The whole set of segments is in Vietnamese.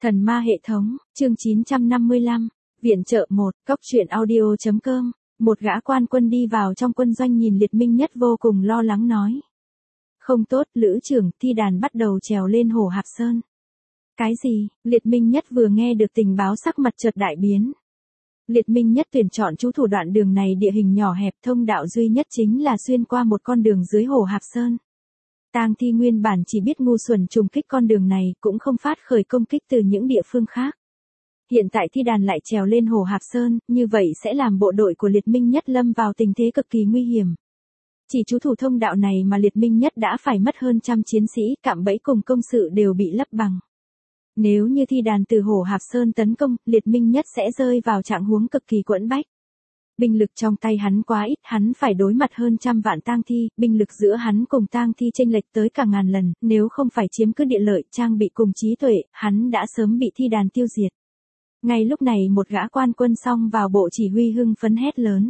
Thần ma hệ thống, chương 955, viện trợ 1, cóc truyện audio.com. Một gã quan quân đi vào trong quân doanh nhìn Liệt Minh Nhất vô cùng lo lắng nói. Không tốt, lữ trưởng, thi đàn bắt đầu trèo lên Hổ Hạp Sơn. Cái gì? Liệt Minh Nhất vừa nghe được tình báo sắc mặt chợt đại biến. Liệt Minh Nhất tuyển chọn chú thủ đoạn đường này địa hình nhỏ hẹp, thông đạo duy nhất chính là xuyên qua một con đường dưới Hổ Hạp Sơn. Tang Thi nguyên bản chỉ biết ngu xuẩn trùng kích con đường này, cũng không phát khởi công kích từ những địa phương khác. Hiện tại thi đàn lại trèo lên Hổ Hạp Sơn, như vậy sẽ làm bộ đội của Liệt Minh Nhất lâm vào tình thế cực kỳ nguy hiểm. Chỉ chú thủ thông đạo này mà Liệt Minh Nhất đã phải mất hơn trăm chiến sĩ, cạm bẫy cùng công sự đều bị lấp bằng. Nếu như thi đàn từ Hổ Hạp Sơn tấn công, Liệt Minh Nhất sẽ rơi vào trạng huống cực kỳ quẫn bách. Binh lực trong tay hắn quá ít, hắn phải đối mặt hơn trăm vạn tang thi, binh lực giữa hắn cùng tang thi chênh lệch tới cả ngàn lần, nếu không phải chiếm cứ địa lợi, trang bị cùng trí tuệ, hắn đã sớm bị thi đàn tiêu diệt. Ngay lúc này một gã quan quân xông vào bộ chỉ huy hưng phấn hét lớn.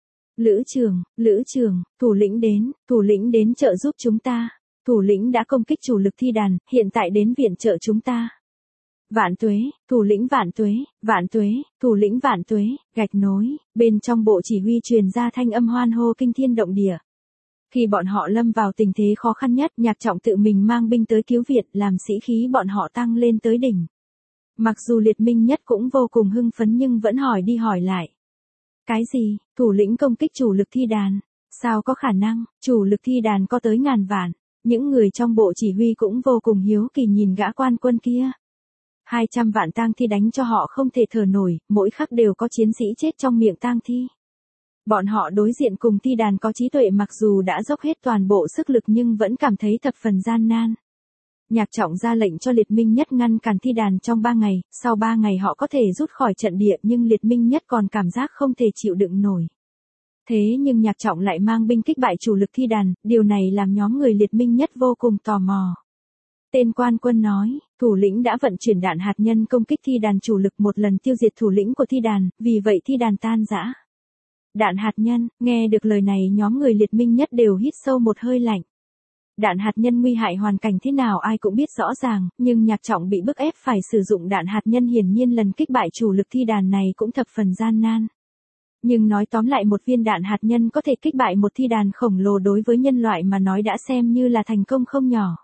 Lữ trưởng, thủ lĩnh đến trợ giúp chúng ta. Thủ lĩnh đã công kích chủ lực thi đàn, hiện tại đến viện trợ chúng ta. Vạn tuế, thủ lĩnh thủ lĩnh vạn tuế, gạch nối, bên trong bộ chỉ huy truyền ra thanh âm hoan hô kinh thiên động địa. Khi bọn họ lâm vào tình thế khó khăn nhất, Nhạc Trọng tự mình mang binh tới cứu viện, làm sĩ khí bọn họ tăng lên tới đỉnh. Mặc dù Liệt Minh Nhất cũng vô cùng hưng phấn nhưng vẫn hỏi đi hỏi lại. Cái gì, thủ lĩnh công kích chủ lực thi đàn? Sao có khả năng, chủ lực thi đàn có tới ngàn vạn? Những người trong bộ chỉ huy cũng vô cùng hiếu kỳ nhìn gã quan quân kia. 200 vạn tang thi đánh cho họ không thể thở nổi, mỗi khắc đều có chiến sĩ chết trong miệng tang thi. Bọn họ đối diện cùng thi đàn có trí tuệ, mặc dù đã dốc hết toàn bộ sức lực nhưng vẫn cảm thấy thập phần gian nan. Nhạc Trọng ra lệnh cho Liệt Minh Nhất ngăn cản thi đàn trong 3 ngày, sau 3 ngày họ có thể rút khỏi trận địa, nhưng Liệt Minh Nhất còn cảm giác không thể chịu đựng nổi. Thế nhưng Nhạc Trọng lại mang binh kích bại chủ lực thi đàn, điều này làm nhóm người Liệt Minh Nhất vô cùng tò mò. Tên quan quân nói, thủ lĩnh đã vận chuyển đạn hạt nhân công kích thi đàn chủ lực, một lần tiêu diệt thủ lĩnh của thi đàn, vì vậy thi đàn tan rã. Đạn hạt nhân, nghe được lời này nhóm người Liệt Minh Nhất đều hít sâu một hơi lạnh. Đạn hạt nhân nguy hại hoàn cảnh thế nào ai cũng biết rõ ràng, nhưng Nhạc Trọng bị bức ép phải sử dụng đạn hạt nhân, hiển nhiên lần kích bại chủ lực thi đàn này cũng thập phần gian nan. Nhưng nói tóm lại, một viên đạn hạt nhân có thể kích bại một thi đàn khổng lồ, đối với nhân loại mà nói đã xem như là thành công không nhỏ.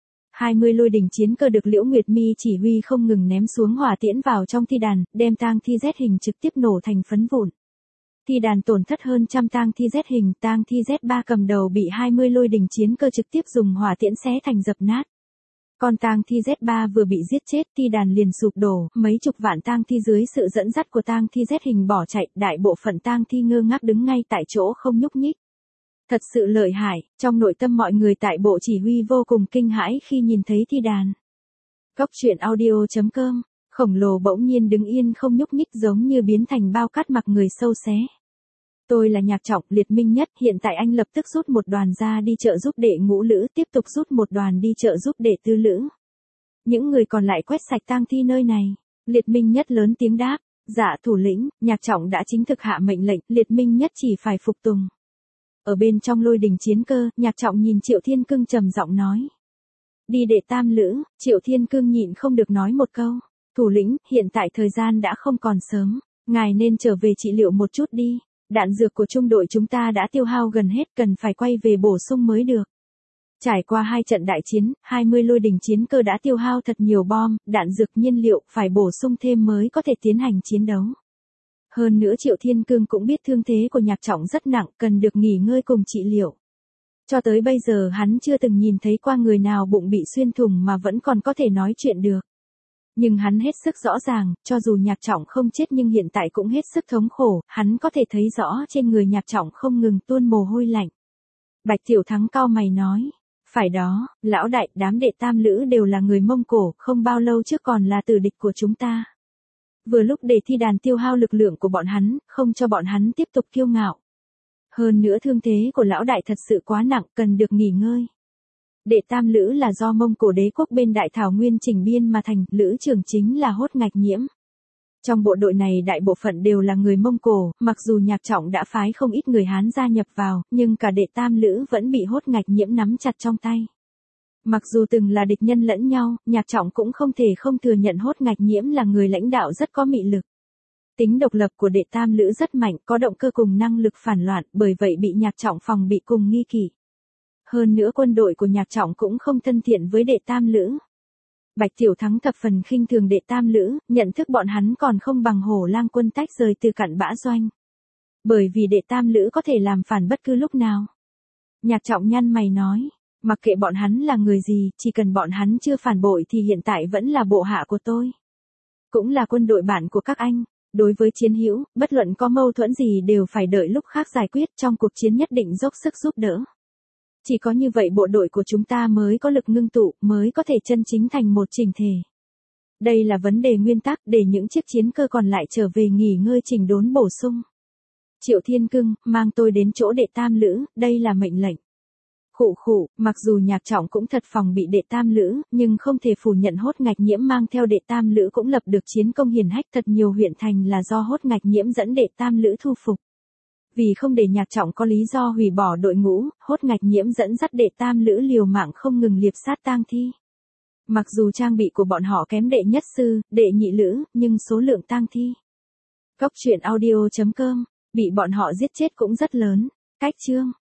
20 lôi đình chiến cơ được Liễu Nguyệt Mi chỉ huy không ngừng ném xuống hỏa tiễn vào trong thi đàn, đem tang thi Z hình trực tiếp nổ thành phấn vụn. Thi đàn tổn thất hơn trăm tang thi Z hình, tang thi Z3 cầm đầu bị 20 lôi đình chiến cơ trực tiếp dùng hỏa tiễn xé thành dập nát. Còn tang thi Z3 vừa bị giết chết, thi đàn liền sụp đổ, mấy chục vạn tang thi dưới sự dẫn dắt của tang thi Z hình bỏ chạy, đại bộ phận tang thi ngơ ngác đứng ngay tại chỗ không nhúc nhích. Thật sự lợi hại, trong nội tâm mọi người tại bộ chỉ huy vô cùng kinh hãi khi nhìn thấy thi đàn. Cóc truyện audio.com, khổng lồ bỗng nhiên đứng yên không nhúc nhích giống như biến thành bao cát mặc người sâu xé. Tôi là Nhạc Trọng, Liệt Minh Nhất, hiện tại anh lập tức rút một đoàn ra đi trợ giúp đệ ngũ lữ, tiếp tục rút một đoàn đi trợ giúp đệ tư lữ. Những người còn lại quét sạch tang thi nơi này. Liệt Minh Nhất lớn tiếng đáp, dạ thủ lĩnh, Nhạc Trọng đã chính thực hạ mệnh lệnh, Liệt Minh Nhất chỉ phải phục tùng. Ở bên trong lôi đình chiến cơ, Nhạc Trọng nhìn Triệu Thiên Cương trầm giọng nói. Đi đệ tam lữ, Triệu Thiên Cương nhịn không được nói một câu. Thủ lĩnh, hiện tại thời gian đã không còn sớm, ngài nên trở về trị liệu một chút đi. Đạn dược của trung đội chúng ta đã tiêu hao gần hết, cần phải quay về bổ sung mới được. Trải qua 2 trận đại chiến, 20 lôi đình chiến cơ đã tiêu hao thật nhiều bom, đạn dược, nhiên liệu, phải bổ sung thêm mới có thể tiến hành chiến đấu. Hơn nữa Triệu Thiên Cương cũng biết thương thế của Nhạc Trọng rất nặng, cần được nghỉ ngơi cùng trị liệu. Cho tới bây giờ hắn chưa từng nhìn thấy qua người nào bụng bị xuyên thủng mà vẫn còn có thể nói chuyện được. Nhưng hắn hết sức rõ ràng, cho dù Nhạc Trọng không chết nhưng hiện tại cũng hết sức thống khổ, hắn có thể thấy rõ trên người Nhạc Trọng không ngừng tuôn mồ hôi lạnh. Bạch Tiểu Thắng cau mày nói, phải đó, lão đại, đám đệ tam lữ đều là người Mông Cổ, không bao lâu trước còn là tử địch của chúng ta. Vừa lúc để thi đàn tiêu hao lực lượng của bọn hắn, không cho bọn hắn tiếp tục kiêu ngạo. Hơn nữa thương thế của lão đại thật sự quá nặng, cần được nghỉ ngơi. Đệ tam lữ là do Mông Cổ đế quốc bên Đại Thảo Nguyên chỉnh biên mà thành, lữ trưởng chính là Hốt Ngạch Nhiễm. Trong bộ đội này đại bộ phận đều là người Mông Cổ, mặc dù Nhạc Trọng đã phái không ít người Hán gia nhập vào, nhưng cả đệ tam lữ vẫn bị Hốt Ngạch Nhiễm nắm chặt trong tay. Mặc dù từng là địch nhân lẫn nhau, Nhạc Trọng cũng không thể không thừa nhận Hốt Ngạch Nhiễm là người lãnh đạo rất có mị lực. Tính độc lập của đệ tam lữ rất mạnh, có động cơ cùng năng lực phản loạn, bởi vậy bị Nhạc Trọng phòng bị cùng nghi kỵ. Hơn nữa quân đội của Nhạc Trọng cũng không thân thiện với đệ tam lữ. Bạch Tiểu Thắng thập phần khinh thường đệ tam lữ, nhận thức bọn hắn còn không bằng Hổ Lang quân tách rời từ cặn bã doanh. Bởi vì đệ tam lữ có thể làm phản bất cứ lúc nào. Nhạc Trọng nhăn mày nói, mặc kệ bọn hắn là người gì, chỉ cần bọn hắn chưa phản bội thì hiện tại vẫn là bộ hạ của tôi. Cũng là quân đội bạn của các anh. Đối với chiến hữu, bất luận có mâu thuẫn gì đều phải đợi lúc khác giải quyết, trong cuộc chiến nhất định dốc sức giúp đỡ. Chỉ có như vậy bộ đội của chúng ta mới có lực ngưng tụ, mới có thể chân chính thành một chỉnh thể. Đây là vấn đề nguyên tắc để những chiếc chiến cơ còn lại trở về nghỉ ngơi chỉnh đốn bổ sung. Triệu Thiên Cưng, mang tôi đến chỗ đệ tam lữ, đây là mệnh lệnh. Khụ khụ, mặc dù Nhạc Trọng cũng thật phòng bị đệ tam lữ, nhưng không thể phủ nhận Hốt Ngạch Nhiễm mang theo đệ tam lữ cũng lập được chiến công hiển hách, thật nhiều huyện thành là do Hốt Ngạch Nhiễm dẫn đệ tam lữ thu phục. Vì không để Nhạc Trọng có lý do hủy bỏ đội ngũ, Hốt Ngạch Nhiễm dẫn dắt đệ tam lữ liều mạng không ngừng liệp sát tang thi. Mặc dù trang bị của bọn họ kém đệ nhất sư, đệ nhị lữ, nhưng số lượng tang thi. Cóc truyện audio.com, bị bọn họ giết chết cũng rất lớn. Cách chương